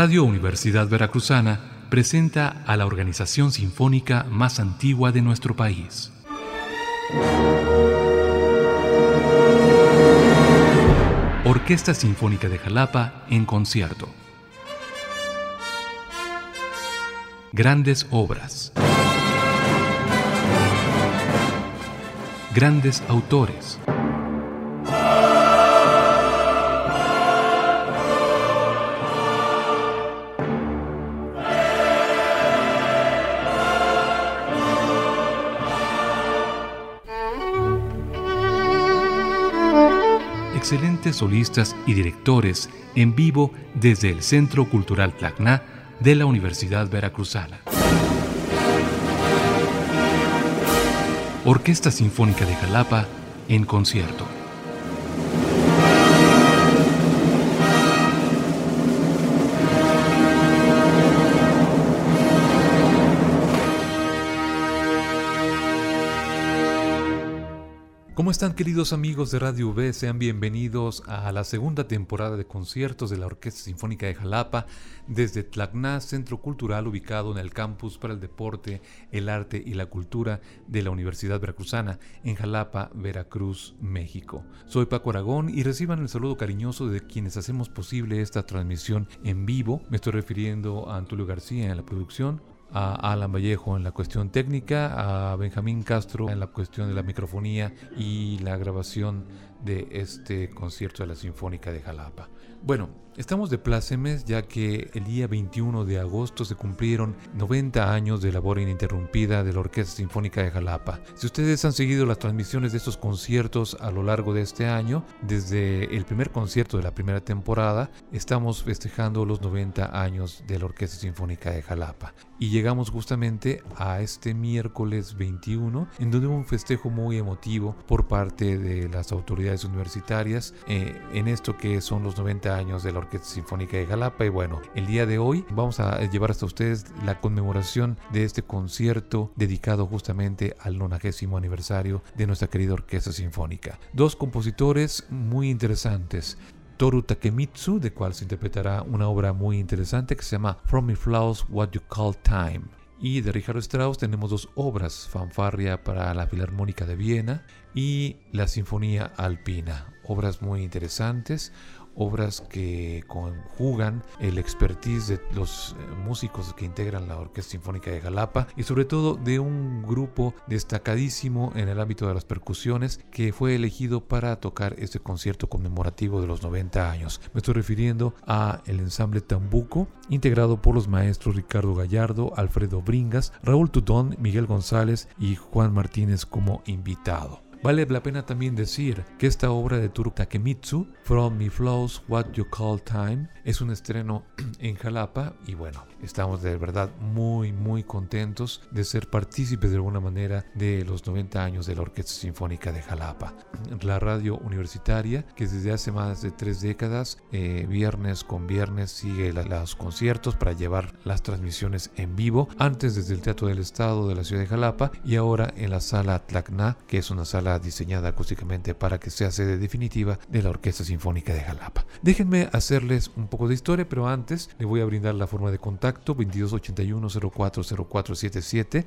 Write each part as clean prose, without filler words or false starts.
Radio Universidad Veracruzana presenta a la organización sinfónica más antigua de nuestro país. Orquesta Sinfónica de Jalapa en concierto. Grandes obras. Grandes autores. Excelentes solistas y directores en vivo desde el Centro Cultural Tacna de la Universidad Veracruzana. Orquesta Sinfónica de Jalapa en concierto. ¿Cómo están, queridos amigos de Radio V? Sean bienvenidos a la segunda temporada de conciertos de la Orquesta Sinfónica de Jalapa desde Tacna, Centro Cultural ubicado en el Campus para el Deporte, el Arte y la Cultura de la Universidad Veracruzana en Jalapa, Veracruz, México. Soy Paco Aragón y reciban el saludo cariñoso de quienes hacemos posible esta transmisión en vivo. Me estoy refiriendo a Antulio García en la producción, a Alan Vallejo en la cuestión técnica, a Benjamín Castro en la cuestión de la microfonía y la grabación de este concierto de la Sinfónica de Jalapa. Bueno, estamos de plácemes ya que el día 21 de agosto se cumplieron 90 años de labor ininterrumpida de la Orquesta Sinfónica de Jalapa. Si ustedes han seguido las transmisiones de estos conciertos a lo largo de este año, desde el primer concierto de la primera temporada, estamos festejando los 90 años de la Orquesta Sinfónica de Jalapa. Y llegamos justamente a este miércoles 21, en donde hubo un festejo muy emotivo por parte de las autoridades universitarias en esto que son los 90 años de la Orquesta Sinfónica de Jalapa. Y bueno, el día de hoy vamos a llevar hasta ustedes la conmemoración de este concierto dedicado justamente al 90º aniversario de nuestra querida Orquesta Sinfónica. Dos compositores muy interesantes. Toru Takemitsu, de cual se interpretará una obra muy interesante que se llama From My Flowers What You Call Time. Y de Richard Strauss tenemos dos obras, Fanfarria para la Filarmónica de Viena y la Sinfonía Alpina. Obras muy interesantes, obras que conjugan el expertise de los músicos que integran la Orquesta Sinfónica de Jalapa y sobre todo de un grupo destacadísimo en el ámbito de las percusiones que fue elegido para tocar este concierto conmemorativo de los 90 años. Me estoy refiriendo a el ensamble Tambuco, integrado por los maestros Ricardo Gallardo, Alfredo Bringas, Raúl Tudón, Miguel González y Juan Martínez como invitado. Vale la pena también decir que esta obra de Toru Takemitsu, From My Flowers What You Call Time, es un estreno en Jalapa y bueno, estamos de verdad muy contentos de ser partícipes de alguna manera de los 90 años de la Orquesta Sinfónica de Jalapa. La radio universitaria, que desde hace más de 3 décadas, viernes con viernes, sigue los conciertos para llevar las transmisiones en vivo, antes desde el Teatro del Estado de la ciudad de Jalapa y ahora en la Sala Tacna, que es una sala diseñada acústicamente para que sea sede definitiva de la Orquesta Sinfónica de Jalapa. Déjenme hacerles un poco de historia, pero antes les voy a brindar la forma de contacto: 2281-040477,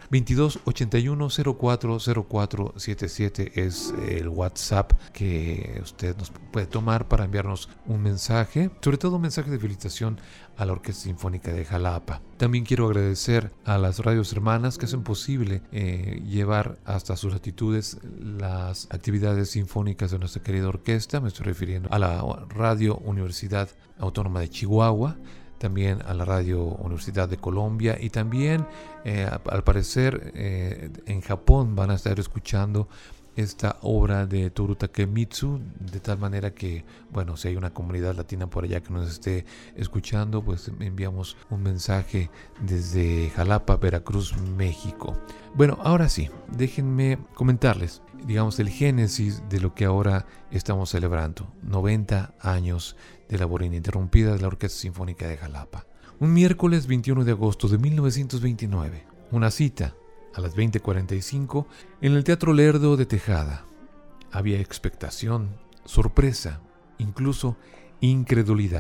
2281-040477 es el WhatsApp que usted nos puede tomar para enviarnos un mensaje, sobre todo un mensaje de felicitación a la Orquesta Sinfónica de Jalapa. También quiero agradecer a las radios hermanas que hacen posible llevar hasta sus latitudes las actividades sinfónicas de nuestra querida orquesta. Me estoy refiriendo a la Radio Universidad Autónoma de Chihuahua, también a la Radio Universidad de Colombia y también, al parecer, en Japón van a estar escuchando esta obra de Toru Takemitsu, de tal manera que, bueno, si hay una comunidad latina por allá que nos esté escuchando, pues enviamos un mensaje desde Jalapa, Veracruz, México. Bueno, ahora sí, déjenme comentarles, digamos, el génesis de lo que ahora estamos celebrando: 90 años de labor ininterrumpida de la Orquesta Sinfónica de Jalapa. Un miércoles 21 de agosto de 1929, una cita a las 20:45 en el Teatro Lerdo de Tejada. Había expectación, sorpresa, incluso incredulidad.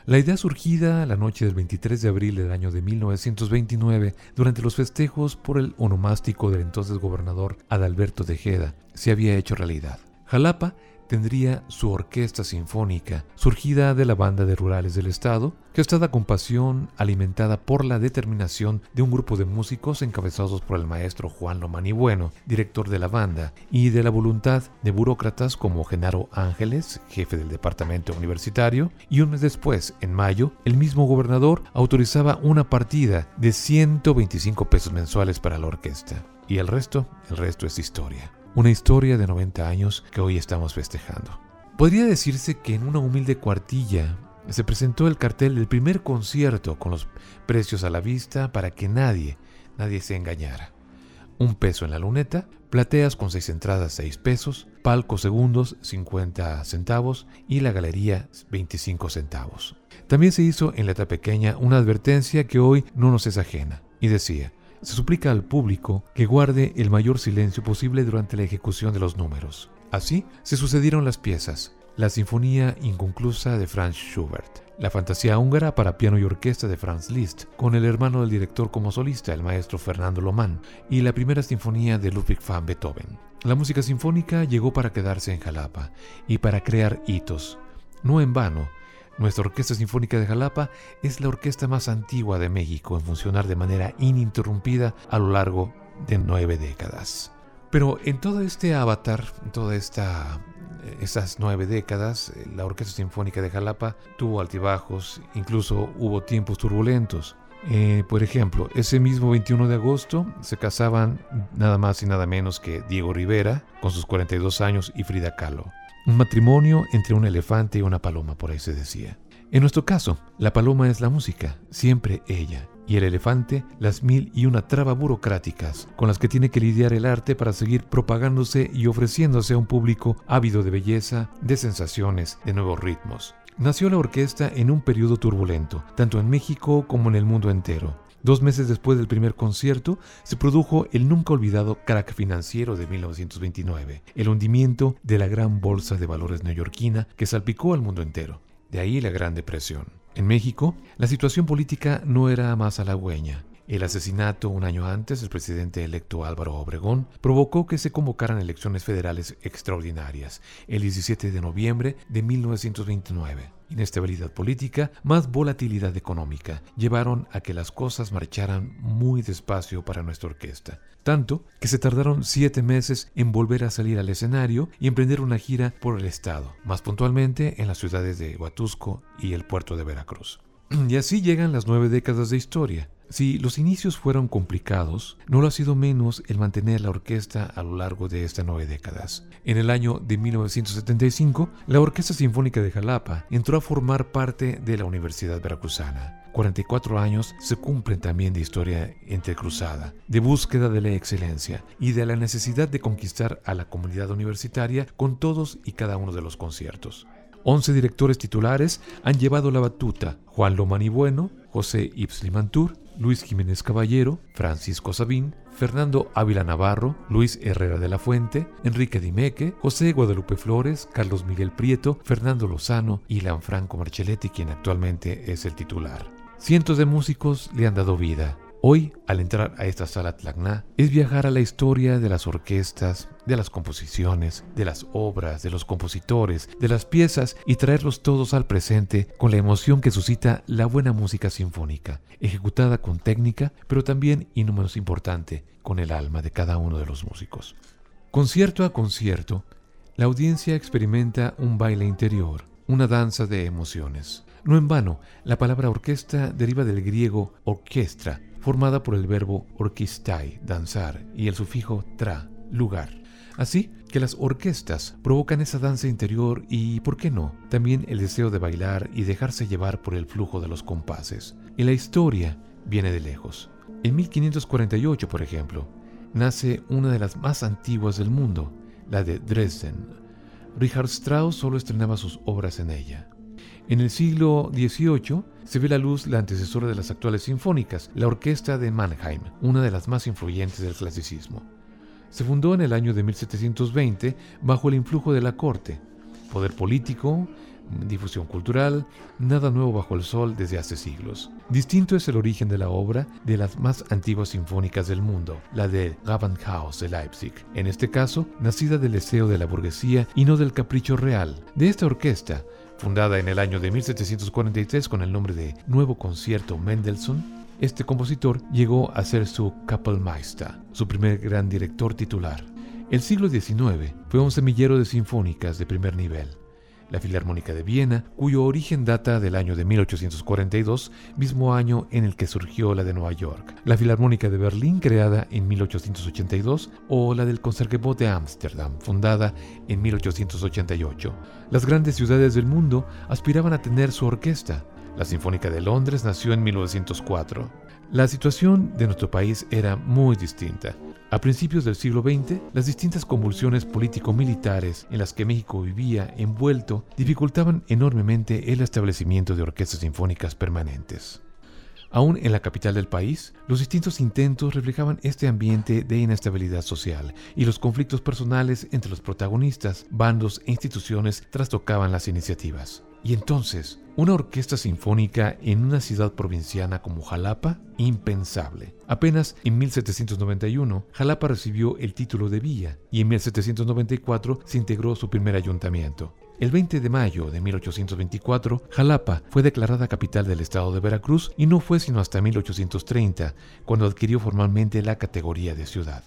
La idea surgida la noche del 23 de abril del año de 1929, durante los festejos por el onomástico del entonces gobernador Adalberto Tejeda, se había hecho realidad. Jalapa tendría su orquesta sinfónica, surgida de la banda de rurales del estado, gestada con pasión, alimentada por la determinación de un grupo de músicos encabezados por el maestro Juan Lomani Bueno, director de la banda, y de la voluntad de burócratas como Genaro Ángeles, jefe del departamento universitario, y un mes después, en mayo, el mismo gobernador autorizaba una partida de 125 pesos mensuales para la orquesta. Y el resto es historia. Una historia de 90 años que hoy estamos festejando. Podría decirse que en una humilde cuartilla se presentó el cartel del primer concierto con los precios a la vista para que nadie se engañara. 1 peso en la luneta, plateas con 6 entradas 6 pesos, palcos segundos 50 centavos y la galería 25 centavos. También se hizo en letra pequeña una advertencia que hoy no nos es ajena y decía: se suplica al público que guarde el mayor silencio posible durante la ejecución de los números. Así se sucedieron las piezas: la Sinfonía Inconclusa de Franz Schubert, la Fantasía Húngara para piano y orquesta de Franz Liszt, con el hermano del director como solista, el maestro Fernando Lomán, y la Primera Sinfonía de Ludwig van Beethoven. La música sinfónica llegó para quedarse en Jalapa y para crear hitos. No en vano, nuestra Orquesta Sinfónica de Jalapa es la orquesta más antigua de México en funcionar de manera ininterrumpida a lo largo de 9 décadas. Pero en todo este avatar, en todas estas 9 décadas, la Orquesta Sinfónica de Jalapa tuvo altibajos, incluso hubo tiempos turbulentos. Por ejemplo, ese mismo 21 de agosto se casaban nada más y nada menos que Diego Rivera, con sus 42 años, y Frida Kahlo. Un matrimonio entre un elefante y una paloma, por ahí se decía. En nuestro caso, la paloma es la música, siempre ella, y el elefante las 1001 trabas burocráticas con las que tiene que lidiar el arte para seguir propagándose y ofreciéndose a un público ávido de belleza, de sensaciones, de nuevos ritmos. Nació la orquesta en un periodo turbulento, tanto en México como en el mundo entero. 2 meses después del primer concierto, se produjo el nunca olvidado crack financiero de 1929, el hundimiento de la gran bolsa de valores neoyorquina que salpicó al mundo entero. De ahí la Gran Depresión. En México, la situación política no era más halagüeña. El asesinato 1 año antes del presidente electo Álvaro Obregón provocó que se convocaran elecciones federales extraordinarias el 17 de noviembre de 1929. Inestabilidad política más volatilidad económica llevaron a que las cosas marcharan muy despacio para nuestra orquesta. Tanto que se tardaron 7 meses en volver a salir al escenario y emprender una gira por el estado, más puntualmente en las ciudades de Huatusco y el puerto de Veracruz. Y así llegan las 9 décadas de historia. Si los inicios fueron complicados, no lo ha sido menos el mantener la orquesta a lo largo de estas 9 décadas. En el año de 1975, la Orquesta Sinfónica de Jalapa entró a formar parte de la Universidad Veracruzana. 44 años se cumplen también de historia entrecruzada, de búsqueda de la excelencia y de la necesidad de conquistar a la comunidad universitaria con todos y cada uno de los conciertos. 11 directores titulares han llevado la batuta: Juan Lomani Bueno, José Yves Limantur, Luis Jiménez Caballero, Francisco Sabín, Fernando Ávila Navarro, Luis Herrera de la Fuente, Enrique Dimeque, José Guadalupe Flores, Carlos Miguel Prieto, Fernando Lozano y Lanfranco Marcelletti, quien actualmente es el titular. Cientos de músicos le han dado vida. Hoy, al entrar a esta sala Tlacna, es viajar a la historia de las orquestas, de las composiciones, de las obras, de los compositores, de las piezas y traerlos todos al presente con la emoción que suscita la buena música sinfónica, ejecutada con técnica, pero también, y no menos importante, con el alma de cada uno de los músicos. Concierto a concierto, la audiencia experimenta un baile interior, una danza de emociones. No en vano, la palabra orquesta deriva del griego orquestra, formada por el verbo orkistai, danzar, y el sufijo tra, lugar. Así que las orquestas provocan esa danza interior y, ¿por qué no?, también el deseo de bailar y dejarse llevar por el flujo de los compases. Y la historia viene de lejos. En 1548, por ejemplo, nace una de las más antiguas del mundo, la de Dresden. Richard Strauss solo estrenaba sus obras en ella. En el siglo XVIII se ve la luz la antecesora de las actuales sinfónicas, la Orquesta de Mannheim, una de las más influyentes del clasicismo. Se fundó en el año de 1720 bajo el influjo de la corte, poder político, difusión cultural, nada nuevo bajo el sol desde hace siglos. Distinto es el origen de la obra de las más antiguas sinfónicas del mundo, la de Gewandhaus de Leipzig, en este caso, nacida del deseo de la burguesía y no del capricho real. De esta orquesta, fundada en el año de 1743 con el nombre de Nuevo Concierto Mendelssohn, este compositor llegó a ser su Kapellmeister, su primer gran director titular. El siglo XIX fue un semillero de sinfónicas de primer nivel. La Filarmónica de Viena, cuyo origen data del año de 1842, mismo año en el que surgió la de Nueva York. La Filarmónica de Berlín, creada en 1882, o la del Concertgebouw de Ámsterdam, fundada en 1888. Las grandes ciudades del mundo aspiraban a tener su orquesta. La Sinfónica de Londres nació en 1904. La situación de nuestro país era muy distinta. A principios del siglo XX, las distintas convulsiones político-militares en las que México vivía envuelto dificultaban enormemente el establecimiento de orquestas sinfónicas permanentes. Aún en la capital del país, los distintos intentos reflejaban este ambiente de inestabilidad social y los conflictos personales entre los protagonistas, bandos e instituciones trastocaban las iniciativas. Y entonces, una orquesta sinfónica en una ciudad provinciana como Jalapa, impensable. Apenas en 1791, Jalapa recibió el título de villa y en 1794 se integró su primer ayuntamiento. El 20 de mayo de 1824, Jalapa fue declarada capital del estado de Veracruz y no fue sino hasta 1830 cuando adquirió formalmente la categoría de ciudad.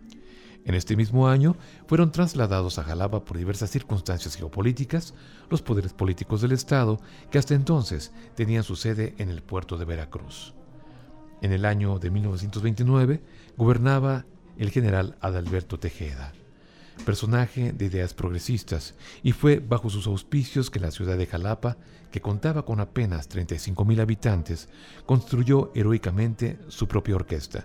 En este mismo año fueron trasladados a Jalapa por diversas circunstancias geopolíticas los poderes políticos del estado que hasta entonces tenían su sede en el puerto de Veracruz. En el año de 1929 gobernaba el general Adalberto Tejeda, personaje de ideas progresistas, y fue bajo sus auspicios que la ciudad de Jalapa, que contaba con apenas 35,000 habitantes, construyó heroicamente su propia orquesta.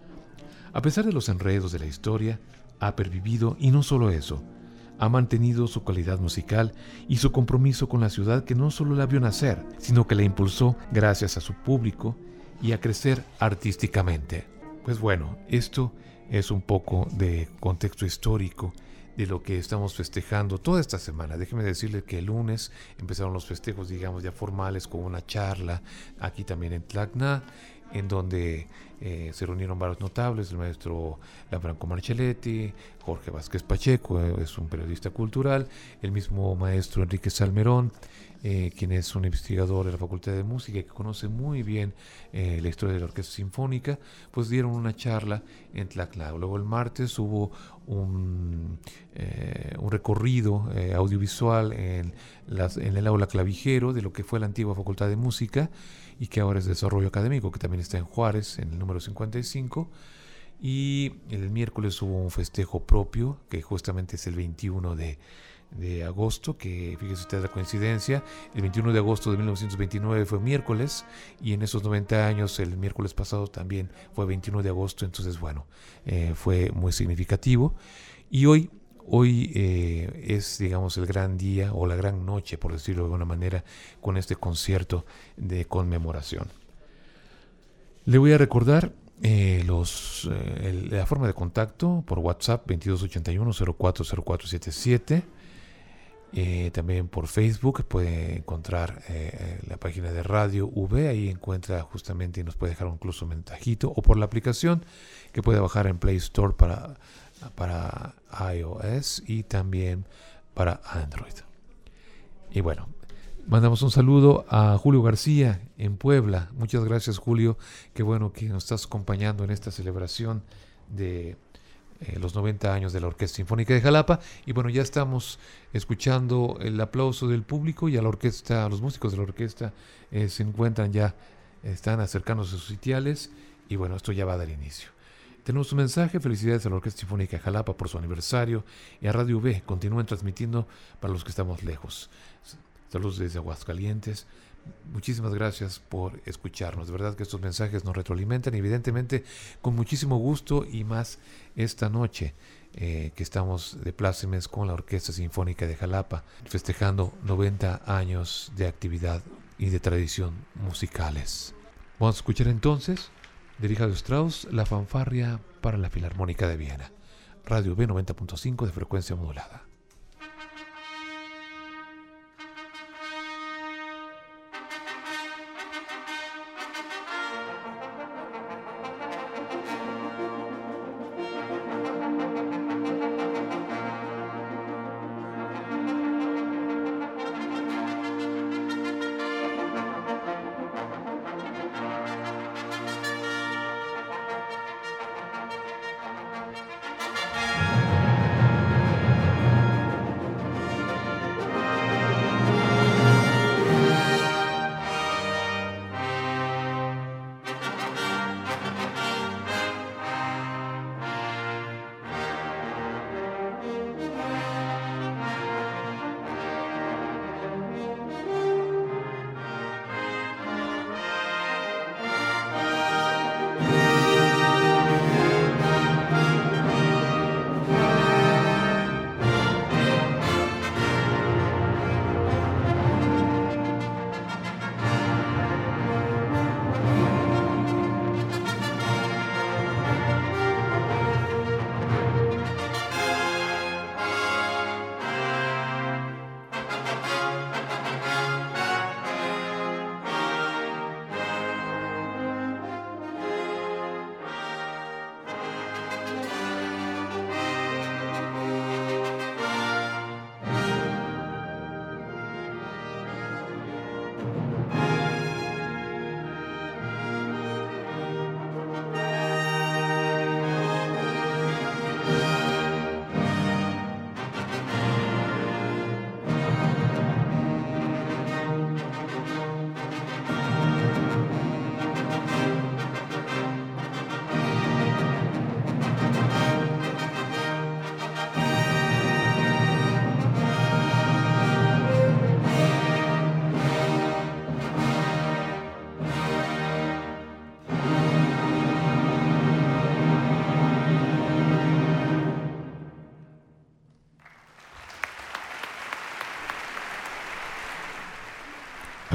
A pesar de los enredos de la historia, ha pervivido y no solo eso, ha mantenido su calidad musical y su compromiso con la ciudad que no solo la vio nacer, sino que la impulsó gracias a su público y a crecer artísticamente. Pues bueno, esto es un poco de contexto histórico de lo que estamos festejando toda esta semana. Déjeme decirle que el lunes empezaron los festejos, digamos, ya formales con una charla aquí también en Tacna, en donde se reunieron varios notables, el maestro Franco Marcelletti, Jorge Vázquez Pacheco, es un periodista cultural, el mismo maestro Enrique Salmerón, quien es un investigador de la Facultad de Música y que conoce muy bien la historia de la Orquesta Sinfónica, pues dieron una charla en Tlaxcala. Luego el martes hubo un recorrido audiovisual en el aula Clavijero de lo que fue la antigua Facultad de Música y que ahora es Desarrollo Académico, que también está en Juárez, en el número 55. Y el miércoles hubo un festejo propio, que justamente es el 21 de agosto, que fíjese usted la coincidencia, el 21 de agosto de 1929 fue miércoles, y en esos 90 años, el miércoles pasado también fue 21 de agosto, entonces bueno, fue muy significativo. Y hoy es, digamos, el gran día o la gran noche, por decirlo de alguna manera, con este concierto de conmemoración. Le voy a recordar la forma de contacto por WhatsApp 2281-040477. También por Facebook puede encontrar la página de Radio V, ahí encuentra justamente y nos puede dejar incluso un mensajito, o por la aplicación que puede bajar en Play Store para iOS y también para Android. Y bueno, mandamos un saludo a Julio García en Puebla. Muchas gracias, Julio, qué bueno que nos estás acompañando en esta celebración de los 90 años de la Orquesta Sinfónica de Jalapa. Y bueno, ya estamos escuchando el aplauso del público y a la orquesta, a los músicos de la orquesta se encuentran ya, están acercándose a sus sitiales y bueno, esto ya va a dar inicio. Tenemos un mensaje: felicidades a la Orquesta Sinfónica de Jalapa por su aniversario, y a Radio V, continúen transmitiendo para los que estamos lejos. Saludos desde Aguascalientes. Muchísimas gracias por escucharnos. De verdad que estos mensajes nos retroalimentan, evidentemente con muchísimo gusto, y más esta noche que estamos de plácemes con la Orquesta Sinfónica de Jalapa, festejando 90 años de actividad y de tradición musicales. Vamos a escuchar entonces de Richard Strauss, la fanfarria para la Filarmónica de Viena. Radio V 90.5 de frecuencia modulada.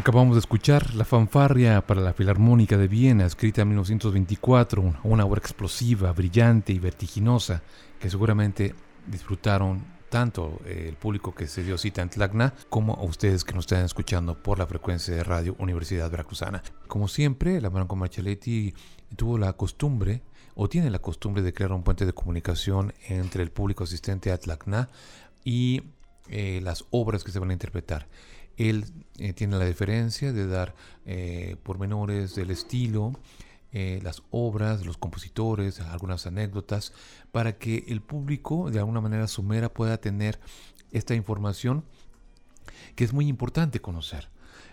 Acabamos de escuchar la fanfarria para la Filarmónica de Viena, escrita en 1924, una obra explosiva, brillante y vertiginosa que seguramente disfrutaron tanto el público que se dio cita en Tacna como a ustedes que nos están escuchando por la frecuencia de Radio Universidad Veracruzana. Como siempre, la Branco Marcelletti tuvo la costumbre o tiene la costumbre de crear un puente de comunicación entre el público asistente a Tacna y las obras que se van a interpretar. Él tiene la diferencia de dar pormenores del estilo, las obras, los compositores, algunas anécdotas, para que el público de alguna manera somera pueda tener esta información que es muy importante conocer.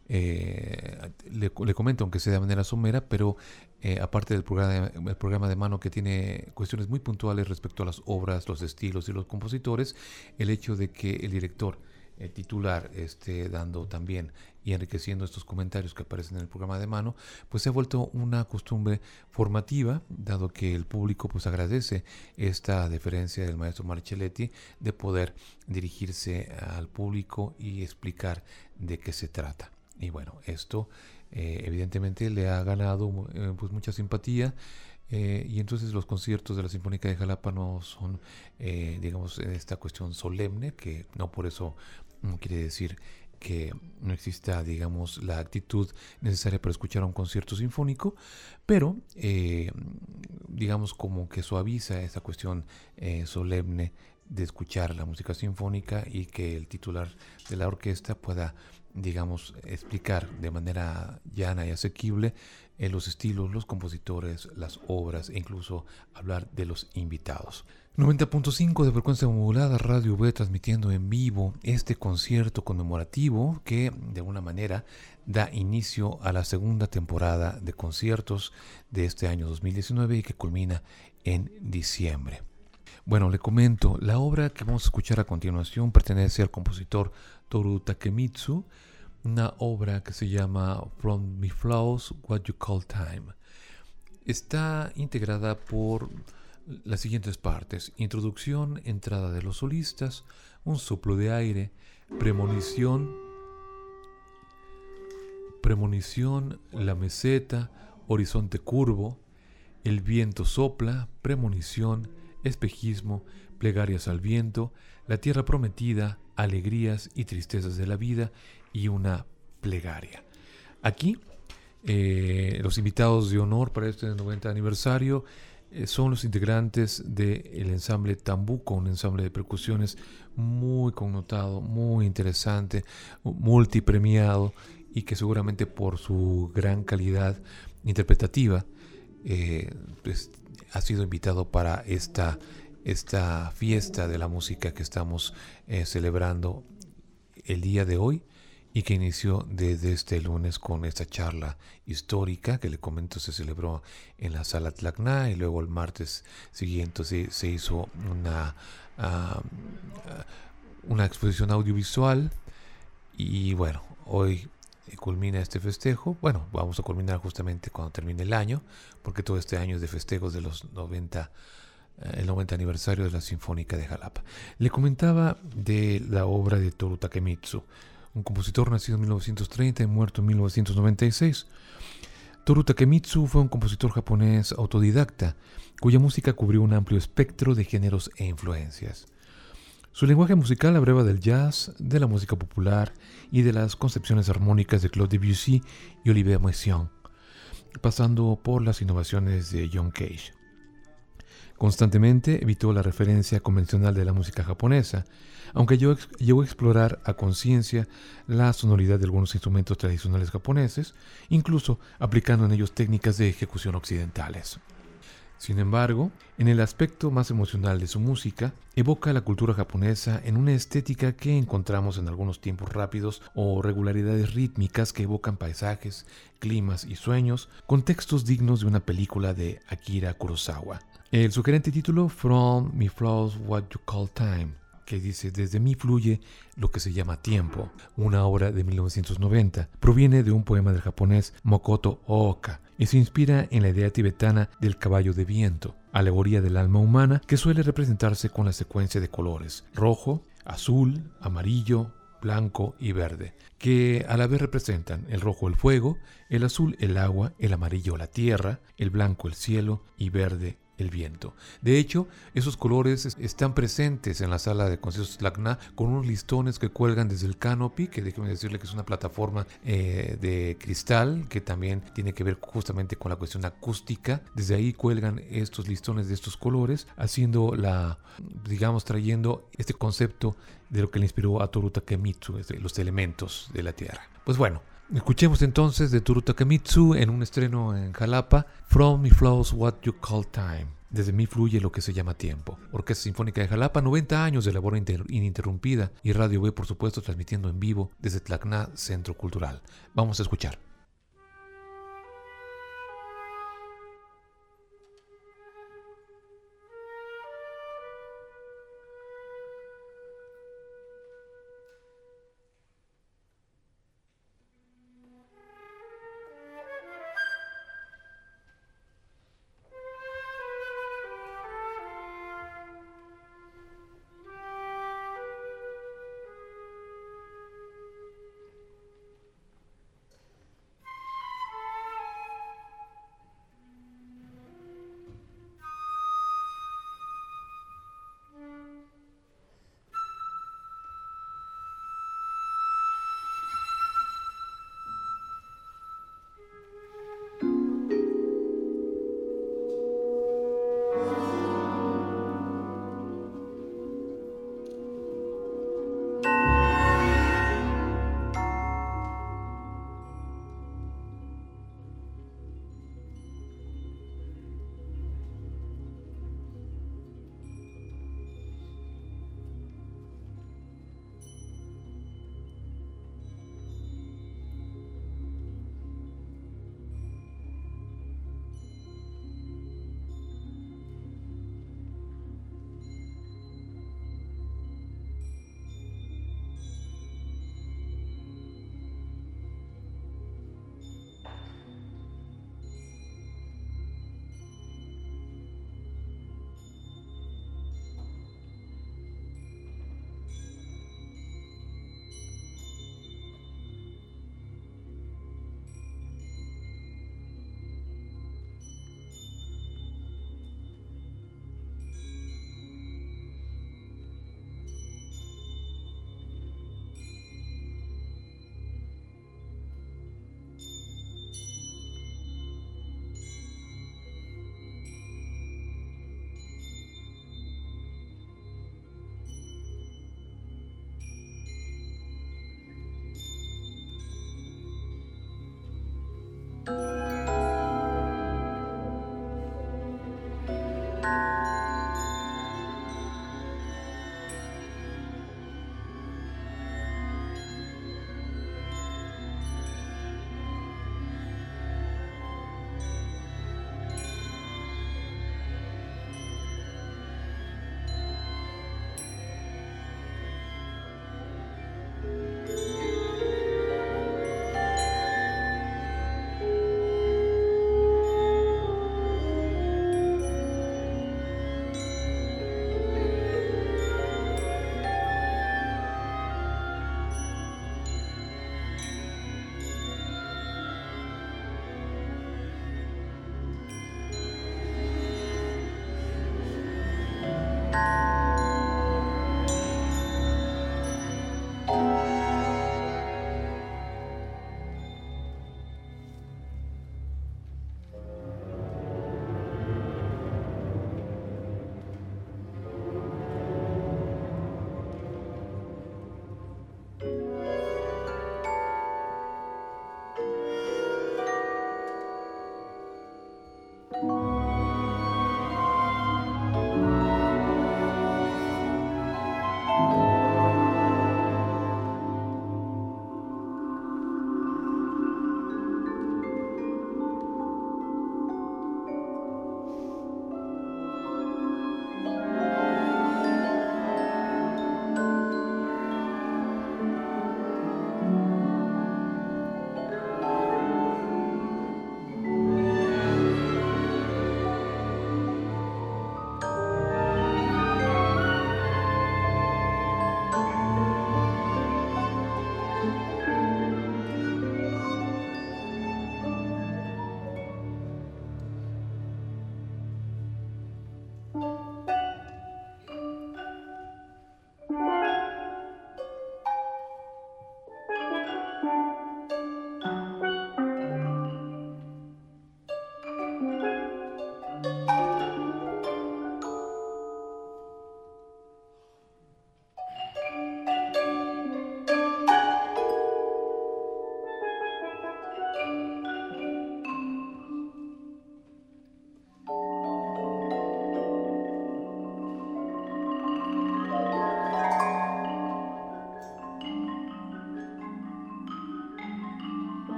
Le comento, aunque sea de manera somera, pero aparte del programa de mano que tiene cuestiones muy puntuales respecto a las obras, los estilos y los compositores, el hecho de que el director titular esté dando también y enriqueciendo estos comentarios que aparecen en el programa de mano, pues se ha vuelto una costumbre formativa, dado que el público pues agradece esta deferencia del maestro Marcelletti de poder dirigirse al público y explicar de qué se trata. Y bueno, esto evidentemente le ha ganado pues mucha simpatía. Y entonces los conciertos de la Sinfónica de Jalapa no son, digamos, esta cuestión solemne, que no por eso no quiere decir que no exista, digamos, la actitud necesaria para escuchar un concierto sinfónico, pero digamos como que suaviza esa cuestión solemne de escuchar la música sinfónica y que el titular de la orquesta pueda, digamos, explicar de manera llana y asequible los estilos, los compositores, las obras e incluso hablar de los invitados. 90.5 de frecuencia modulada, Radio V, transmitiendo en vivo este concierto conmemorativo que de alguna manera da inicio a la segunda temporada de conciertos de este año 2019 y que culmina en diciembre. Bueno, le comento, la obra que vamos a escuchar a continuación pertenece al compositor Toru Takemitsu, una obra que se llama From My Flaws, What You Call Time. Está integrada por las siguientes partes: introducción, entrada de los solistas, un soplo de aire, premonición, la meseta, horizonte curvo, el viento sopla, premonición, espejismo, plegarias al viento, la tierra prometida, alegrías y tristezas de la vida y una plegaria. Aquí los invitados de honor para este 90 aniversario son los integrantes del ensamble Tambuco, un ensamble de percusiones muy connotado, muy interesante, multipremiado y que seguramente por su gran calidad interpretativa pues, ha sido invitado para esta fiesta de la música que estamos celebrando el día de hoy y que inició desde este lunes con esta charla histórica que le comento se celebró en la Sala Tacna y luego el martes siguiente se hizo una exposición audiovisual y bueno, hoy culmina este festejo. Bueno, vamos a culminar justamente cuando termine el año, porque todo este año es de festejos de los 90, el 90 aniversario de la Sinfónica de Jalapa. Le comentaba de la obra de Toru Takemitsu, un compositor nacido en 1930 y muerto en 1996. Toru Takemitsu fue un compositor japonés autodidacta, cuya música cubrió un amplio espectro de géneros e influencias. Su lenguaje musical abreva del jazz, de la música popular y de las concepciones armónicas de Claude Debussy y Olivier Messiaen, pasando por las innovaciones de John Cage. Constantemente evitó la referencia convencional de la música japonesa, aunque llegó a explorar a conciencia la sonoridad de algunos instrumentos tradicionales japoneses, incluso aplicando en ellos técnicas de ejecución occidentales. Sin embargo, en el aspecto más emocional de su música, evoca la cultura japonesa en una estética que encontramos en algunos tiempos rápidos o regularidades rítmicas que evocan paisajes, climas y sueños, contextos dignos de una película de Akira Kurosawa. El sugerente título From Me Flows What You Call Time, que dice desde mí fluye lo que se llama tiempo, una obra de 1990, proviene de un poema del japonés Mokoto Ooka y se inspira en la idea tibetana del caballo de viento, alegoría del alma humana que suele representarse con la secuencia de colores rojo, azul, amarillo, blanco y verde, que a la vez representan el rojo el fuego, el azul el agua, el amarillo la tierra, el blanco el cielo y verde el viento. De hecho, esos colores están presentes en la sala de conciertos Tacna con unos listones que cuelgan desde el canopy, que déjeme decirle que es una plataforma de cristal que también tiene que ver justamente con la cuestión acústica. Desde ahí cuelgan estos listones de estos colores, haciendo trayendo este concepto de lo que le inspiró a Toru Takemitsu, los elementos de la tierra. Pues bueno, escuchemos entonces de Toru Takemitsu en un estreno en Jalapa, From Me Flows What You Call Time. Desde mí fluye lo que se llama tiempo. Orquesta Sinfónica de Jalapa, 90 años de labor ininterrumpida, y Radio B, por supuesto, transmitiendo en vivo desde Tacna Centro Cultural. Vamos a escuchar.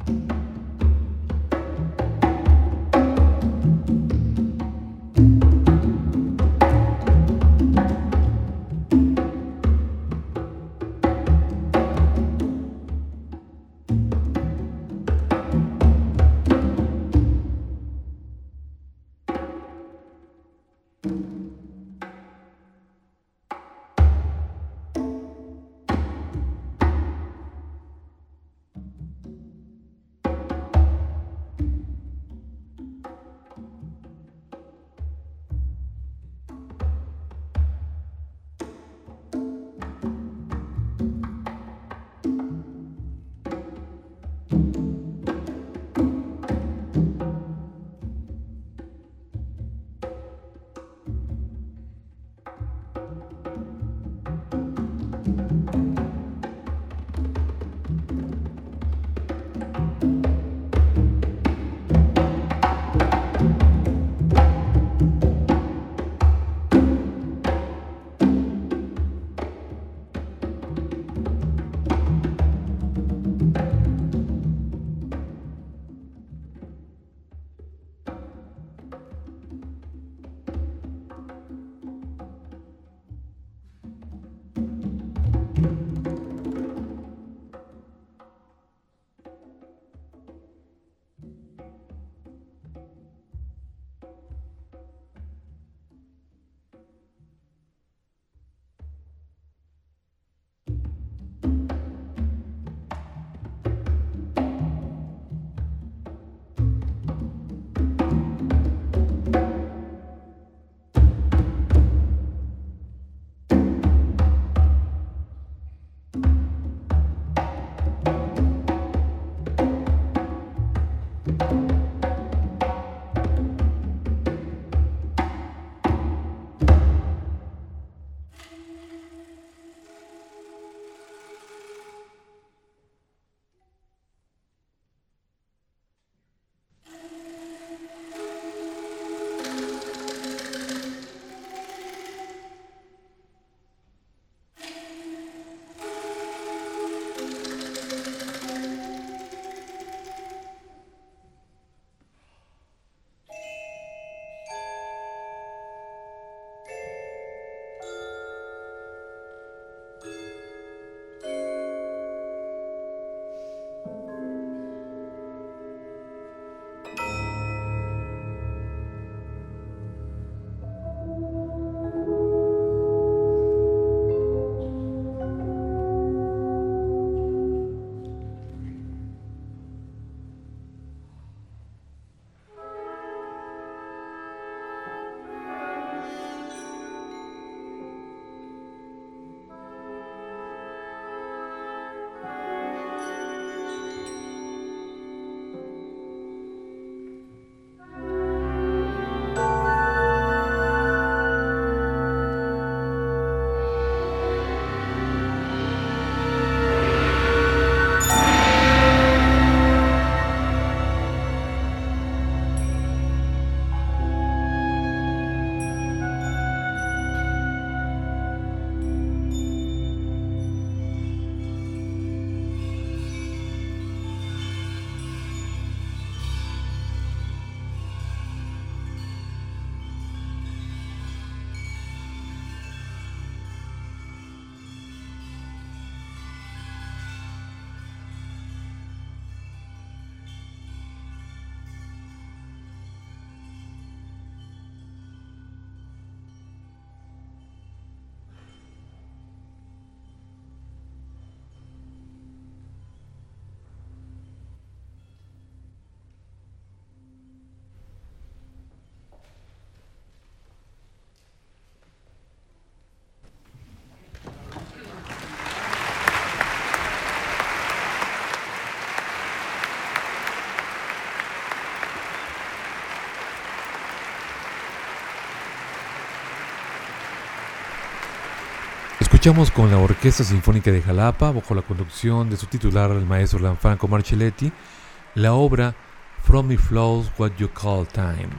Escuchamos con la Orquesta Sinfónica de Jalapa, bajo la conducción de su titular, el maestro Lanfranco Marcelletti, la obra From Me Flows What You Call Time.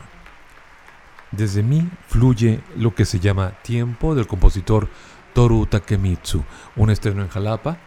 Desde mí fluye lo que se llama tiempo, del compositor Toru Takemitsu, un estreno en Jalapa,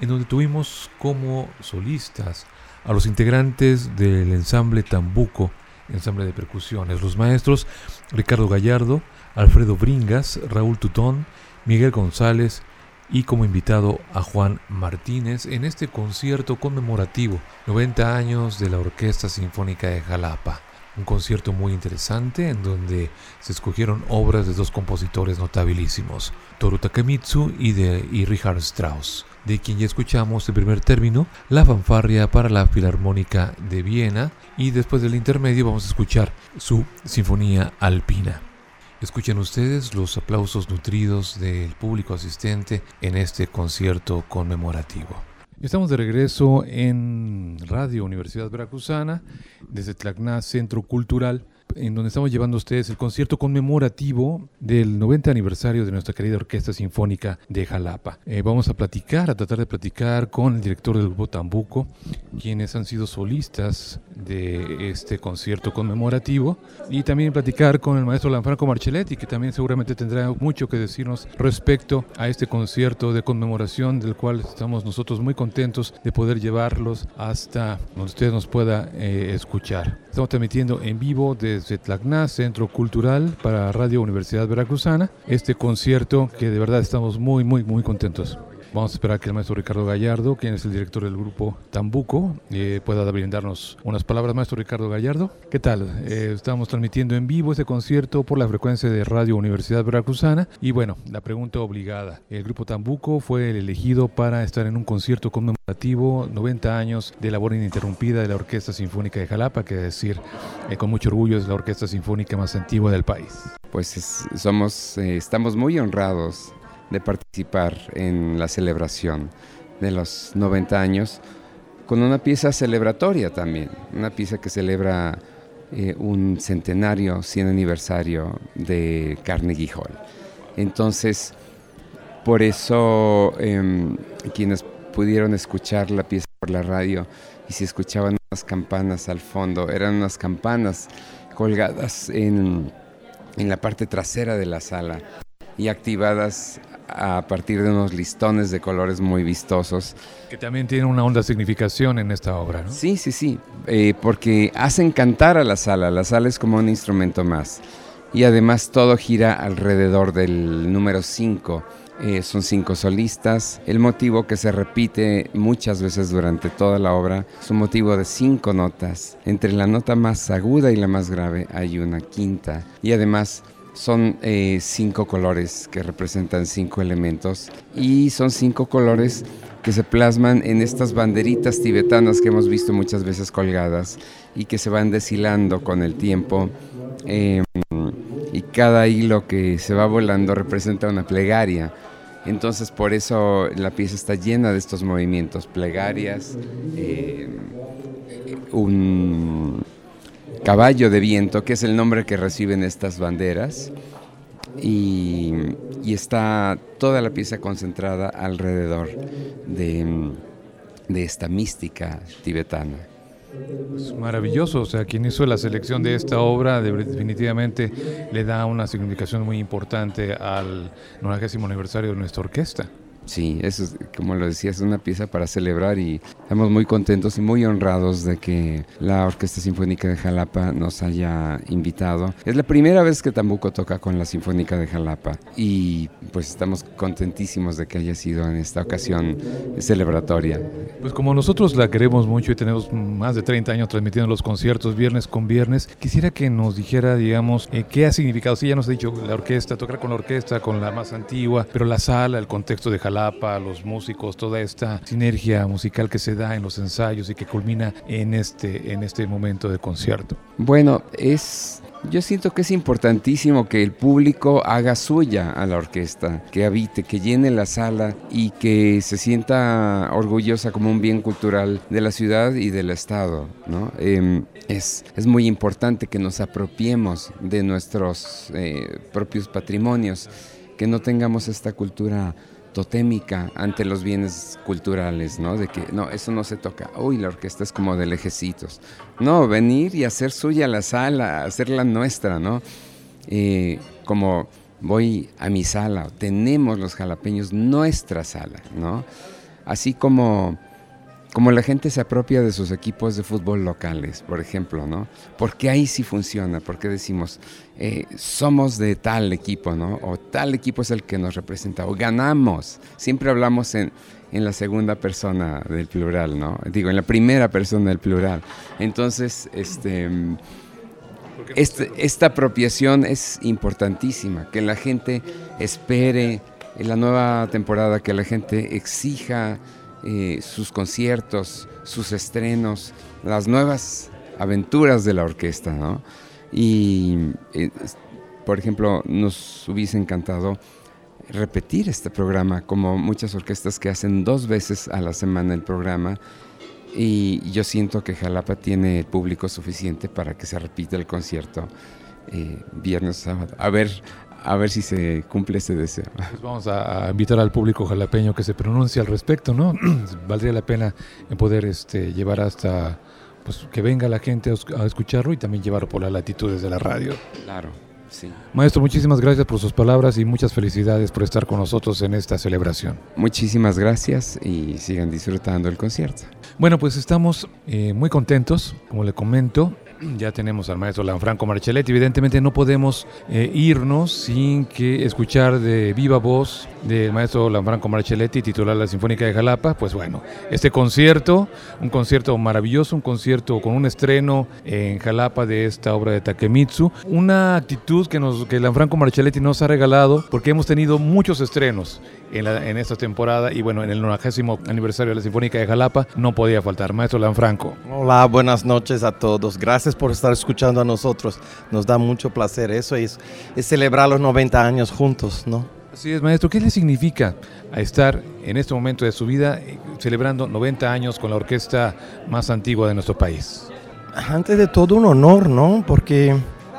en donde tuvimos como solistas a los integrantes del ensamble Tambuco, ensamble de percusiones, los maestros Ricardo Gallardo, Alfredo Bringas, Raúl Tutón, Miguel González y como invitado a Juan Martínez en este concierto conmemorativo 90 años de la Orquesta Sinfónica de Jalapa. Un concierto muy interesante en donde se escogieron obras de dos compositores notabilísimos, Toru Takemitsu y Richard Strauss, de quien ya escuchamos en primer término la fanfarria para la Filarmónica de Viena, y después del intermedio vamos a escuchar su Sinfonía Alpina. Escuchen ustedes los aplausos nutridos del público asistente en este concierto conmemorativo. Estamos de regreso en Radio Universidad Veracruzana, desde Tlacná Centro Cultural, en donde estamos llevando a ustedes el concierto conmemorativo del 90 aniversario de nuestra querida Orquesta Sinfónica de Jalapa. Vamos a tratar de platicar con el director del grupo Tambuco, quienes han sido solistas de este concierto conmemorativo, y también platicar con el maestro Lanfranco Marcelletti, que también seguramente tendrá mucho que decirnos respecto a este concierto de conmemoración, del cual estamos nosotros muy contentos de poder llevarlos hasta donde usted nos pueda escuchar. Estamos transmitiendo en vivo desde Tlacná, Centro Cultural, para Radio Universidad Veracruzana, este concierto que de verdad estamos muy contentos. Vamos a esperar que el maestro Ricardo Gallardo, quien es el director del grupo Tambuco, pueda brindarnos unas palabras. Maestro Ricardo Gallardo, ¿qué tal? Estamos transmitiendo en vivo este concierto por la frecuencia de Radio Universidad Veracruzana. Y bueno, la pregunta obligada. El grupo Tambuco fue el elegido para estar en un concierto conmemorativo, 90 años de labor ininterrumpida de la Orquesta Sinfónica de Jalapa, que decir, con mucho orgullo es la orquesta sinfónica más antigua del país. Pues estamos muy honrados de participar en la celebración de los 90 años con una pieza celebratoria también, una pieza que celebra un centenario, 100 aniversario de Carnegie Hall. Entonces, por eso quienes pudieron escuchar la pieza por la radio y si escuchaban unas campanas al fondo, eran unas campanas colgadas en la parte trasera de la sala y activadas a partir de unos listones de colores muy vistosos. Que también tiene una honda significación en esta obra, ¿no? Sí, porque hacen cantar a la sala. La sala es como un instrumento más. Y además todo gira alrededor del número 5. Son 5 solistas. El motivo que se repite muchas veces durante toda la obra es un motivo de 5 notas. Entre la nota más aguda y la más grave hay una quinta. Y además son 5 colores que representan 5 elementos, y son 5 colores que se plasman en estas banderitas tibetanas que hemos visto muchas veces colgadas y que se van deshilando con el tiempo, y cada hilo que se va volando representa una plegaria. Entonces por eso la pieza está llena de estos movimientos, plegarias, un caballo de viento, que es el nombre que reciben estas banderas, y está toda la pieza concentrada alrededor de esta mística tibetana. Es maravilloso, o sea, quien hizo la selección de esta obra definitivamente le da una significación muy importante al 90º aniversario de nuestra orquesta. Sí, eso es, como lo decía, es una pieza para celebrar, y estamos muy contentos y muy honrados de que la Orquesta Sinfónica de Jalapa nos haya invitado. Es la primera vez que Tambuco toca con la Sinfónica de Jalapa, y pues estamos contentísimos de que haya sido en esta ocasión celebratoria. Pues como nosotros la queremos mucho y tenemos más de 30 años transmitiendo los conciertos viernes con viernes, quisiera que nos dijera, digamos, qué ha significado. Sí, ya nos ha dicho la orquesta, tocar con la orquesta, con la más antigua, pero la sala, el contexto de Jalapa, los músicos, toda esta sinergia musical que se da en los ensayos y que culmina en este momento de concierto. Bueno, yo siento que es importantísimo que el público haga suya a la orquesta, que habite, que llene la sala y que se sienta orgullosa como un bien cultural de la ciudad y del estado, ¿no? Es muy importante que nos apropiemos de nuestros propios patrimonios, que no tengamos esta cultura totémica ante los bienes culturales, ¿no? De que no, eso no se toca. Uy, la orquesta es como de lejecitos. No, venir y hacer suya la sala, hacerla nuestra, ¿no? Como voy a mi sala, tenemos los jalapeños nuestra sala, ¿no? así como la gente se apropia de sus equipos de fútbol locales, por ejemplo, ¿no? Porque ahí sí funciona, porque decimos, somos de tal equipo, ¿no? O tal equipo es el que nos representa, o ganamos. Siempre hablamos en la segunda persona del plural, ¿no? Digo, en la primera persona del plural. Entonces, esta apropiación es importantísima, que la gente espere en la nueva temporada, que la gente exija sus conciertos, sus estrenos, las nuevas aventuras de la orquesta, ¿no? Y, por ejemplo, nos hubiese encantado repetir este programa, como muchas orquestas que hacen 2 veces a la semana el programa, y yo siento que Jalapa tiene público suficiente para que se repita el concierto viernes o sábado. A ver si se cumple ese deseo. Pues vamos a invitar al público jalapeño que se pronuncie al respecto, ¿no? Valdría la pena poder llevar hasta, pues, que venga la gente a escucharlo y también llevarlo por las latitudes de la radio. Claro, sí. Maestro, muchísimas gracias por sus palabras y muchas felicidades por estar con nosotros en esta celebración. Muchísimas gracias y sigan disfrutando el concierto. Bueno, pues estamos muy contentos, como le comento. Ya tenemos al maestro Lanfranco Marcelletti. Evidentemente no podemos irnos sin que escuchar de viva voz del maestro Lanfranco Marcelletti, titular de la Sinfónica de Jalapa. Pues bueno, este concierto, un concierto maravilloso, un concierto con un estreno en Jalapa de esta obra de Takemitsu. Una actitud que Lanfranco Marcelletti nos ha regalado, porque hemos tenido muchos estrenos en esta temporada, y bueno, en el 90º aniversario de la Sinfónica de Jalapa no podía faltar. Maestro Lanfranco. Hola, buenas noches a todos. Gracias por estar escuchando a nosotros. Nos da mucho placer. Eso es celebrar los 90 años juntos, ¿no? Así es, maestro. ¿Qué le significa a estar en este momento de su vida celebrando 90 años con la orquesta más antigua de nuestro país? Antes de todo, un honor, ¿no? Porque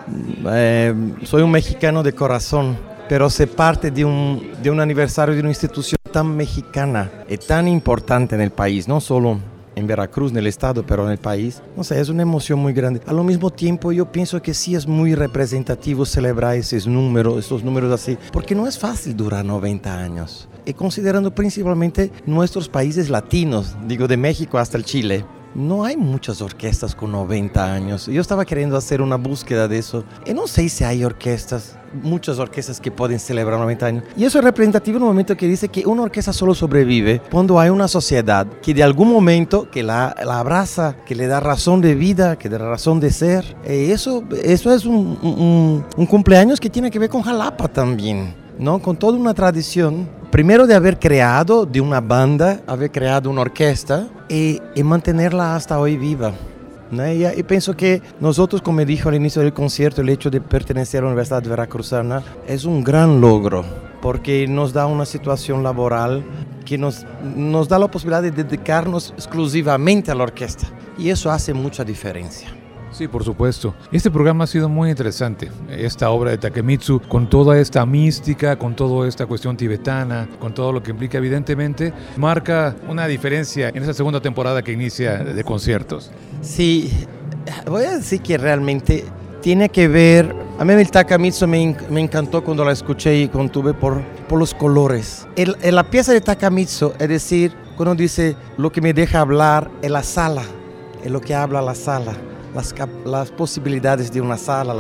soy un mexicano de corazón, pero ser parte de un aniversario de una institución tan mexicana y tan importante en el país, no solo en Veracruz, en el estado, pero en el país, no sé, es una emoción muy grande. Al mismo tiempo, yo pienso que sí es muy representativo celebrar esos números así, porque no es fácil durar 90 años. Y considerando principalmente nuestros países latinos, digo de México hasta el Chile, no hay muchas orquestas con 90 años. Yo estaba queriendo hacer una búsqueda de eso. Y no sé si hay muchas orquestas que pueden celebrar 90 años. Y eso es representativo en un momento que dice que una orquesta solo sobrevive cuando hay una sociedad que de algún momento que la abraza, que le da razón de vida, que le da razón de ser. Eso es un cumpleaños que tiene que ver con Jalapa también, ¿no? Con toda una tradición, primero de haber creado de una banda, haber creado una orquesta y mantenerla hasta hoy viva, ¿no? Y pienso que nosotros, como dijo al inicio del concierto, el hecho de pertenecer a la Universidad Veracruzana es un gran logro, porque nos da una situación laboral que nos da la posibilidad de dedicarnos exclusivamente a la orquesta, y eso hace mucha diferencia. Sí, por supuesto. Este programa ha sido muy interesante. Esta obra de Takemitsu, con toda esta mística, con toda esta cuestión tibetana, con todo lo que implica, evidentemente, marca una diferencia en esta segunda temporada que inicia de conciertos. Sí, voy a decir que realmente tiene que ver. A mí el Takemitsu me encantó cuando la escuché y cuando tuve por los colores. La pieza de Takemitsu, es decir, cuando dice lo que me deja hablar es la sala, es lo que habla la sala. Las posibilidades de una sala,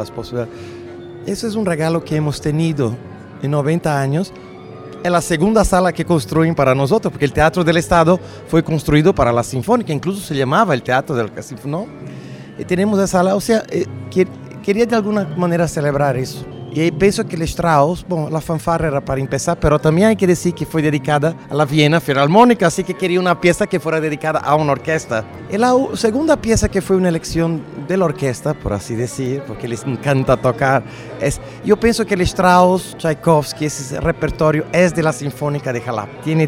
Eso es un regalo que hemos tenido en 90 años. Es la segunda sala que construyen para nosotros, porque el Teatro del Estado fue construido para la Sinfónica, incluso se llamaba el Teatro del Sinfónica, ¿no? Y tenemos esa sala, o sea, quería de alguna manera celebrar eso. Y pienso que el Strauss, la fanfarra era para empezar, pero también hay que decir que fue dedicada a la Viena Filarmónica, así que quería una pieza que fuera dedicada a una orquesta. Y la segunda pieza que fue una elección de la orquesta, por así decir, porque les encanta tocar, yo pienso que el Strauss, Tchaikovsky, ese repertorio es de la Sinfónica de Jalapa. Tiene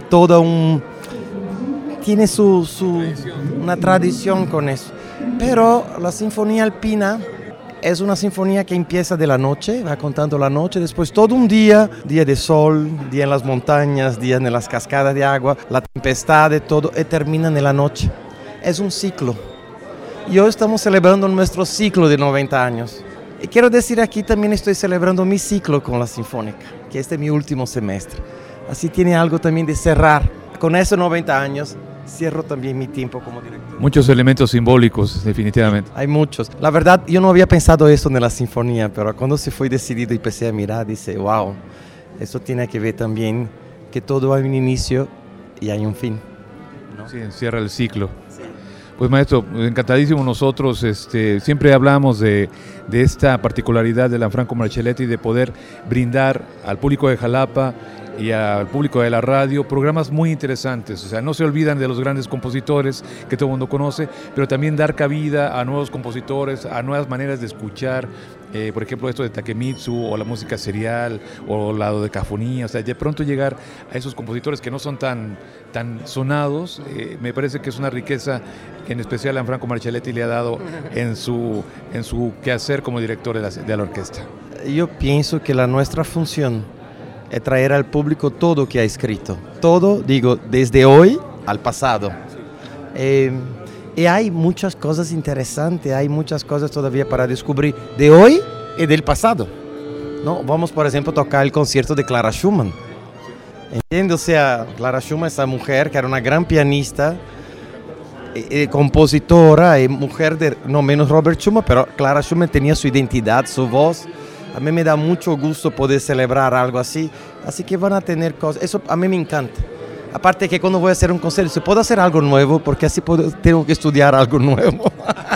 tiene una tradición con eso. Pero la Sinfonía Alpina es una sinfonía que empieza de la noche, va contando la noche, después todo un día de sol, día en las montañas, día en las cascadas de agua, la tempestad, de todo, y termina en la noche. Es un ciclo. Y hoy estamos celebrando nuestro ciclo de 90 años. Y quiero decir, aquí también estoy celebrando mi ciclo con la Sinfónica, que este es mi último semestre. Así tiene algo también de cerrar con esos 90 años cierro también mi tiempo como director. Muchos elementos simbólicos, definitivamente. Hay muchos. La verdad, yo no había pensado eso en la sinfonía, pero cuando se fue decidido y empecé a mirar, dice, wow, eso tiene que ver también que todo hay un inicio y hay un fin, ¿no? Sí, cierra el ciclo. Sí. Pues maestro, encantadísimo nosotros, siempre hablamos de esta particularidad de Lanfranco Marcheletti, de poder brindar al público de Jalapa y al público de la radio programas muy interesantes. O sea, no se olvidan de los grandes compositores que todo el mundo conoce, pero también dar cabida a nuevos compositores, a nuevas maneras de escuchar, por ejemplo esto de Takemitsu o la música serial o la dodecafonía. O sea, de pronto llegar a esos compositores que no son tan sonados, me parece que es una riqueza que en especial Lanfranco Marcheletti le ha dado en su quehacer como director de la orquesta. Yo pienso que nuestra función es traer al público todo que ha escrito. Todo, digo, desde hoy al pasado. Y hay muchas cosas interesantes, hay muchas cosas todavía para descubrir de hoy y del pasado, ¿no? Vamos, por ejemplo, a tocar el concierto de Clara Schumann. ¿Entiendes? O sea, Clara Schumann, esa mujer que era una gran pianista, compositora y mujer de, no menos Robert Schumann, pero Clara Schumann tenía su identidad, su voz. A mí me da mucho gusto poder celebrar algo así que van a tener cosas, eso a mí me encanta. Aparte que cuando voy a hacer un concierto, se puede hacer algo nuevo, porque así tengo que estudiar algo nuevo.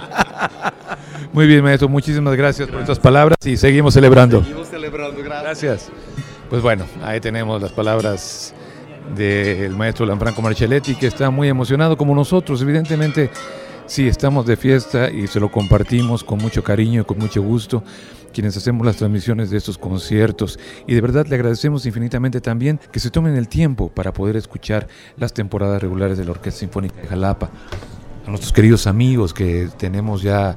Muy bien, maestro, muchísimas gracias por estas palabras y seguimos celebrando. Seguimos celebrando, gracias. Pues bueno, ahí tenemos las palabras del maestro Lanfranco Marcheletti, que está muy emocionado como nosotros. Evidentemente, sí, estamos de fiesta y se lo compartimos con mucho cariño y con mucho gusto quienes hacemos las transmisiones de estos conciertos, y de verdad le agradecemos infinitamente también que se tomen el tiempo para poder escuchar las temporadas regulares de la Orquesta Sinfónica de Jalapa. A nuestros queridos amigos que tenemos ya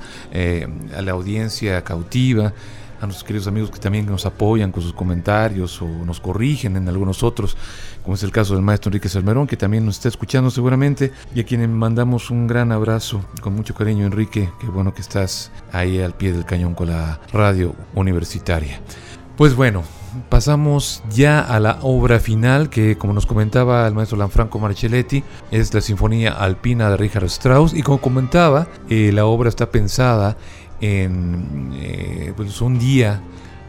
a la audiencia cautiva, a nuestros queridos amigos que también nos apoyan con sus comentarios o nos corrigen en algunos otros, como es el caso del maestro Enrique Salmerón, que también nos está escuchando seguramente, y a quienes mandamos un gran abrazo con mucho cariño. Enrique, qué bueno que estás ahí al pie del cañón con la radio universitaria. Pues bueno, pasamos ya a la obra final, que como nos comentaba el maestro Lanfranco Marcheletti, es la Sinfonía Alpina de Richard Strauss, y como comentaba, la obra está pensada en pues un día,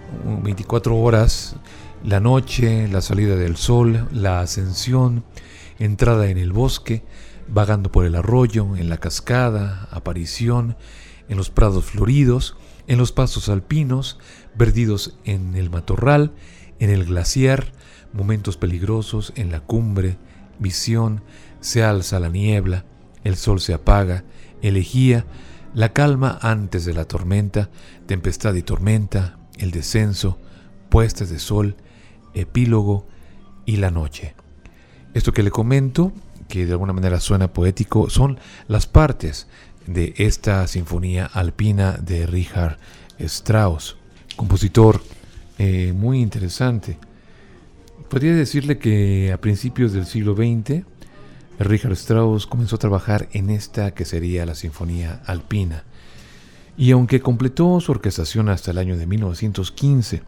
24 horas, la noche, la salida del sol, la ascensión, entrada en el bosque, vagando por el arroyo, en la cascada, aparición, en los prados floridos, en los pastos alpinos, perdidos en el matorral, en el glaciar, momentos peligrosos en la cumbre, visión, se alza la niebla, el sol se apaga, elegía, la calma antes de la tormenta, tempestad y tormenta, el descenso, puestas de sol, epílogo y la noche. Esto que le comento, que de alguna manera suena poético, son las partes de esta sinfonía alpina de Richard Strauss, compositor muy interesante. Podría decirle que a principios del siglo XX, Richard Strauss comenzó a trabajar en esta que sería la Sinfonía Alpina, y aunque completó su orquestación hasta el año de 1915,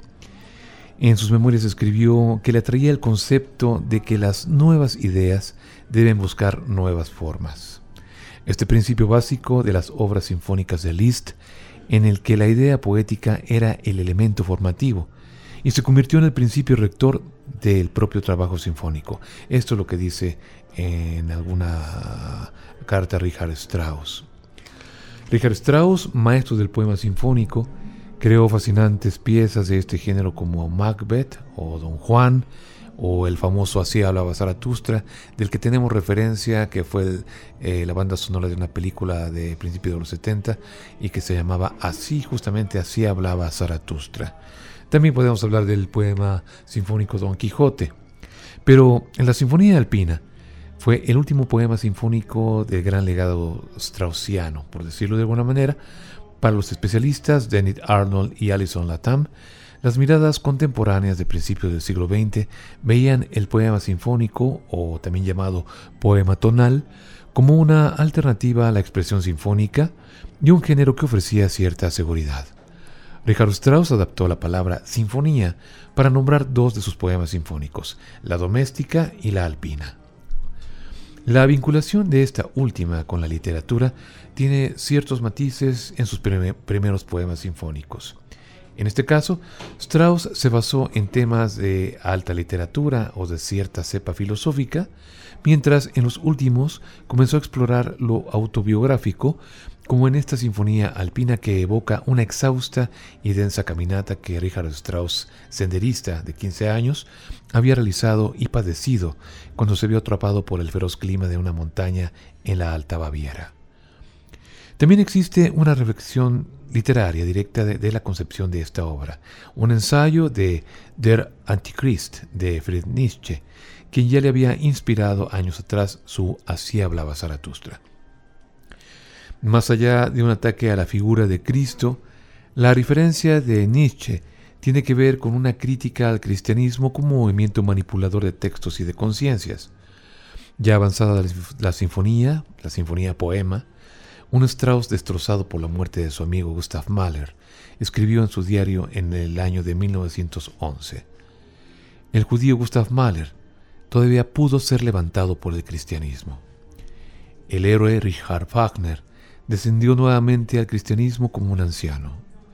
en sus memorias escribió que le atraía el concepto de que las nuevas ideas deben buscar nuevas formas. Este principio básico de las obras sinfónicas de Liszt, en el que la idea poética era el elemento formativo, y se convirtió en el principio rector del propio trabajo sinfónico. Esto es lo que dice en alguna carta Richard Strauss. Richard Strauss, maestro del poema sinfónico, creó fascinantes piezas de este género como Macbeth o Don Juan, o el famoso Así hablaba Zaratustra, del que tenemos referencia, que fue la banda sonora de una película de principios de los 70 y que se llamaba justamente Así hablaba Zaratustra. También podemos hablar del poema sinfónico Don Quijote, pero en la Sinfonía Alpina fue el último poema sinfónico del gran legado straussiano, por decirlo de alguna manera. Para los especialistas Dennis Arnold y Alison Latham, las miradas contemporáneas de principios del siglo XX veían el poema sinfónico, o también llamado poema tonal, como una alternativa a la expresión sinfónica y un género que ofrecía cierta seguridad. Richard Strauss adaptó la palabra sinfonía para nombrar dos de sus poemas sinfónicos, la doméstica y la alpina. La vinculación de esta última con la literatura tiene ciertos matices en sus primeros poemas sinfónicos. En este caso, Strauss se basó en temas de alta literatura o de cierta cepa filosófica, mientras en los últimos comenzó a explorar lo autobiográfico, como en esta sinfonía alpina que evoca una exhausta y densa caminata que Richard Strauss, senderista de 15 años, había realizado y padecido cuando se vio atrapado por el feroz clima de una montaña en la Alta Baviera. También existe una reflexión literaria directa de la concepción de esta obra, un ensayo de Der Antichrist de Friedrich Nietzsche, quien ya le había inspirado años atrás su Así hablaba Zaratustra. Más allá de un ataque a la figura de Cristo, la referencia de Nietzsche tiene que ver con una crítica al cristianismo como movimiento manipulador de textos y de conciencias. Ya avanzada la sinfonía poema, un Strauss destrozado por la muerte de su amigo Gustav Mahler escribió en su diario en el año de 1911: el judío Gustav Mahler todavía pudo ser levantado por el cristianismo. El héroe Richard Wagner descendió nuevamente al cristianismo como un anciano.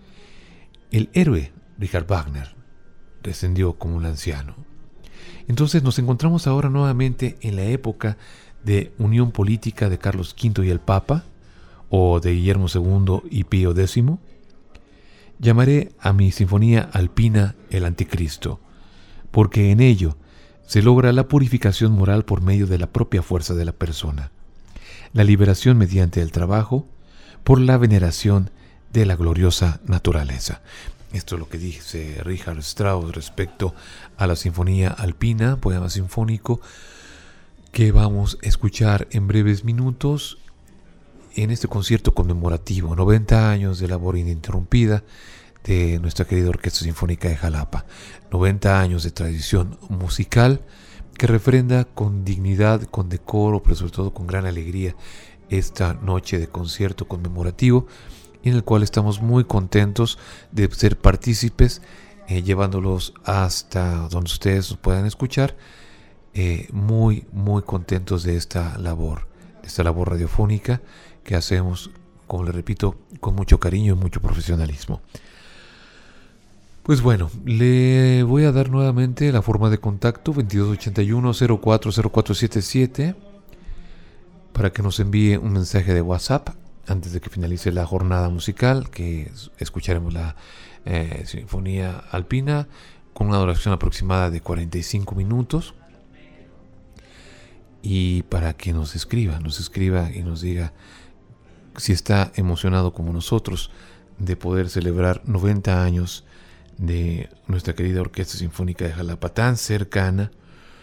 El héroe Richard Wagner descendió como un anciano. Entonces nos encontramos ahora nuevamente en la época de unión política de Carlos V y el Papa, o de Guillermo II y Pío X. Llamaré a mi sinfonía alpina el Anticristo, porque en ello se logra la purificación moral por medio de la propia fuerza de la persona, la liberación mediante el trabajo, por la veneración de la gloriosa naturaleza. Esto es lo que dice Richard Strauss respecto a la sinfonía alpina, poema sinfónico, que vamos a escuchar en breves minutos en este concierto conmemorativo, 90 años de labor ininterrumpida de nuestra querida Orquesta Sinfónica de Jalapa, 90 años de tradición musical que refrenda con dignidad, con decoro, pero sobre todo con gran alegría esta noche de concierto conmemorativo, en el cual estamos muy contentos de ser partícipes, llevándolos hasta donde ustedes nos puedan escuchar, muy contentos de esta labor radiofónica que hacemos, como les repito, con mucho cariño y mucho profesionalismo. Pues bueno, le voy a dar nuevamente la forma de contacto 2281-040477 para que nos envíe un mensaje de WhatsApp antes de que finalice la jornada musical, que escucharemos la Sinfonía Alpina con una duración aproximada de 45 minutos, y para que nos escriba y nos diga si está emocionado como nosotros de poder celebrar 90 años de nuestra querida Orquesta Sinfónica de Jalapa, tan cercana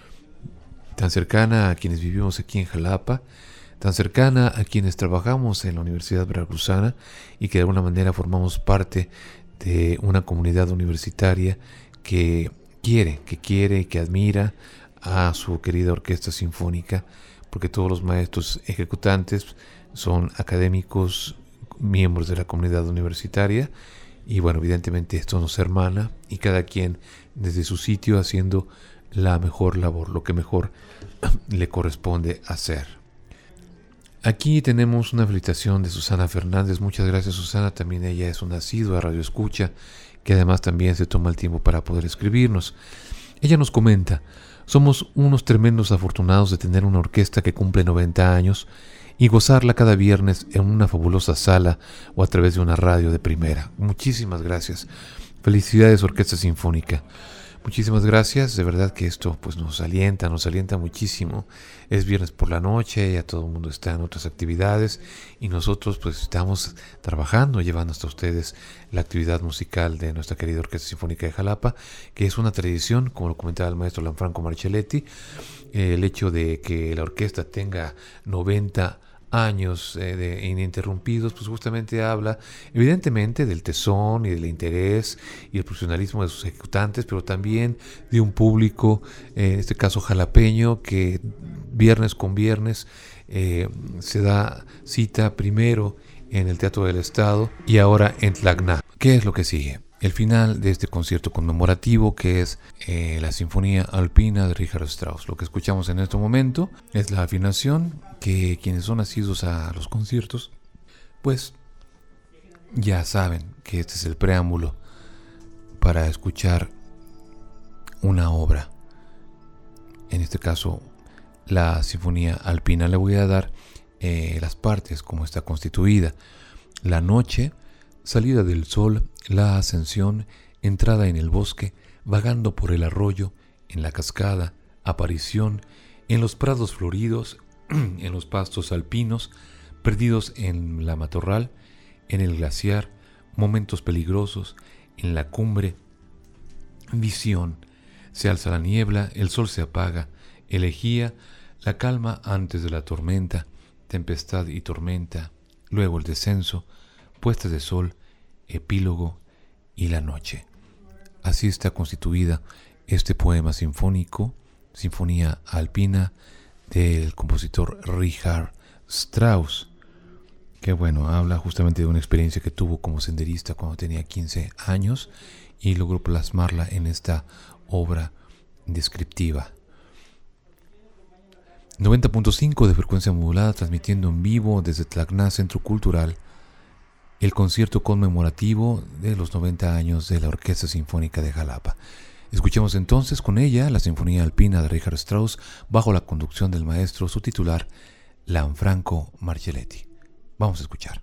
a quienes vivimos aquí en Jalapa, tan cercana a quienes trabajamos en la Universidad Veracruzana y que de alguna manera formamos parte de una comunidad universitaria que quiere y que admira a su querida Orquesta Sinfónica, porque todos los maestros ejecutantes son académicos, miembros de la comunidad universitaria, y bueno, evidentemente esto nos hermana y cada quien desde su sitio haciendo la mejor labor, lo que mejor le corresponde hacer. Aquí tenemos una felicitación de Susana Fernández. Muchas gracias, Susana. También ella es una asidua Radio Escucha, que además también se toma el tiempo para poder escribirnos. Ella nos comenta: somos unos tremendos afortunados de tener una orquesta que cumple 90 años y gozarla cada viernes en una fabulosa sala o a través de una radio de primera. Muchísimas gracias. Felicidades, Orquesta Sinfónica. Muchísimas gracias, de verdad que esto pues nos alienta muchísimo. Es viernes por la noche, ya todo el mundo está en otras actividades y nosotros pues estamos trabajando, llevando hasta ustedes la actividad musical de nuestra querida Orquesta Sinfónica de Jalapa, que es una tradición, como lo comentaba el maestro Lanfranco Marcelletti, el hecho de que la orquesta tenga 90 años ininterrumpidos, pues justamente habla evidentemente del tesón y del interés y el profesionalismo de sus ejecutantes, pero también de un público, en este caso jalapeño, que viernes con viernes se da cita primero en el Teatro del Estado y ahora en Tacna. ¿Qué es lo que sigue? el final de este concierto conmemorativo, que es la Sinfonía Alpina de Richard Strauss. Lo que escuchamos en este momento es la afinación que quienes son asiduos a los conciertos pues ya saben que este es el preámbulo para escuchar una obra, en este caso la Sinfonía Alpina. Le voy a dar las partes, como está constituida: la noche, salida del sol, la ascensión, entrada en el bosque, vagando por el arroyo, en la cascada, aparición, en los prados floridos, en los pastos alpinos, perdidos en la matorral, en el glaciar, momentos peligrosos, en la cumbre, visión, se alza la niebla, el sol se apaga, elegía, la calma antes de la tormenta, tempestad y tormenta, luego el descenso, puesta de sol, epílogo y la noche. Así está constituida este poema sinfónico, Sinfonía Alpina, del compositor Richard Strauss, que bueno, habla justamente de una experiencia que tuvo como senderista cuando tenía 15 años y logró plasmarla en esta obra descriptiva. 90.5 de frecuencia modulada, transmitiendo en vivo desde Tacna Centro Cultural el concierto conmemorativo de los 90 años de la Orquesta Sinfónica de Jalapa. Escuchemos entonces con ella la Sinfonía Alpina de Richard Strauss bajo la conducción del maestro su titular, Lanfranco Marcelletti. Vamos a escuchar.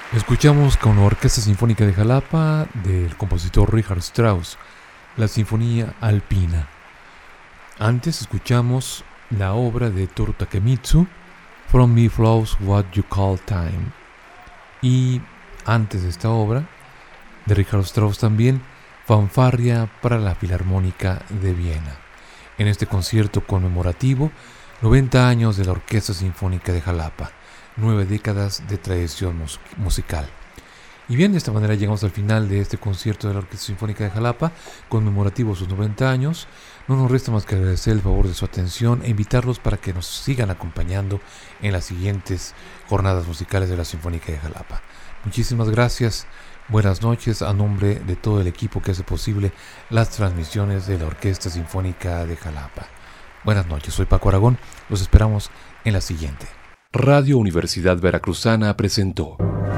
Escuchamos con la Orquesta Sinfónica de Jalapa del compositor Richard Strauss, la Sinfonía Alpina. Antes escuchamos la obra de Toru Takemitsu, From Me Flows What You Call Time. Y antes de esta obra, de Richard Strauss también, Fanfarria para la Filarmónica de Viena. En este concierto conmemorativo, 90 años de la Orquesta Sinfónica de Jalapa, 9 décadas de tradición musical. Y bien, de esta manera llegamos al final de este concierto de la Orquesta Sinfónica de Jalapa, conmemorativo sus 90 años. No nos resta más que agradecer el favor de su atención e invitarlos para que nos sigan acompañando en las siguientes jornadas musicales de la Sinfónica de Jalapa. Muchísimas gracias, buenas noches, a nombre de todo el equipo que hace posible las transmisiones de la Orquesta Sinfónica de Jalapa. Buenas noches, soy Paco Aragón, los esperamos en la siguiente. Radio Universidad Veracruzana presentó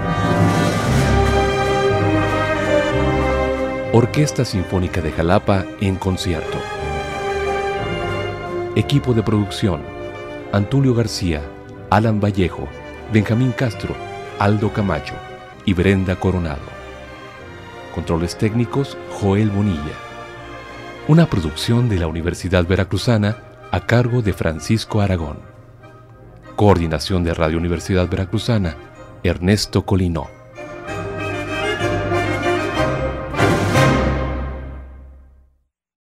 Orquesta Sinfónica de Jalapa en concierto. Equipo de producción: Antulio García, Alan Vallejo, Benjamín Castro, Aldo Camacho y Brenda Coronado. Controles técnicos: Joel Bonilla. Una producción de la Universidad Veracruzana a cargo de Francisco Aragón. Coordinación de Radio Universidad Veracruzana: Ernesto Colinó.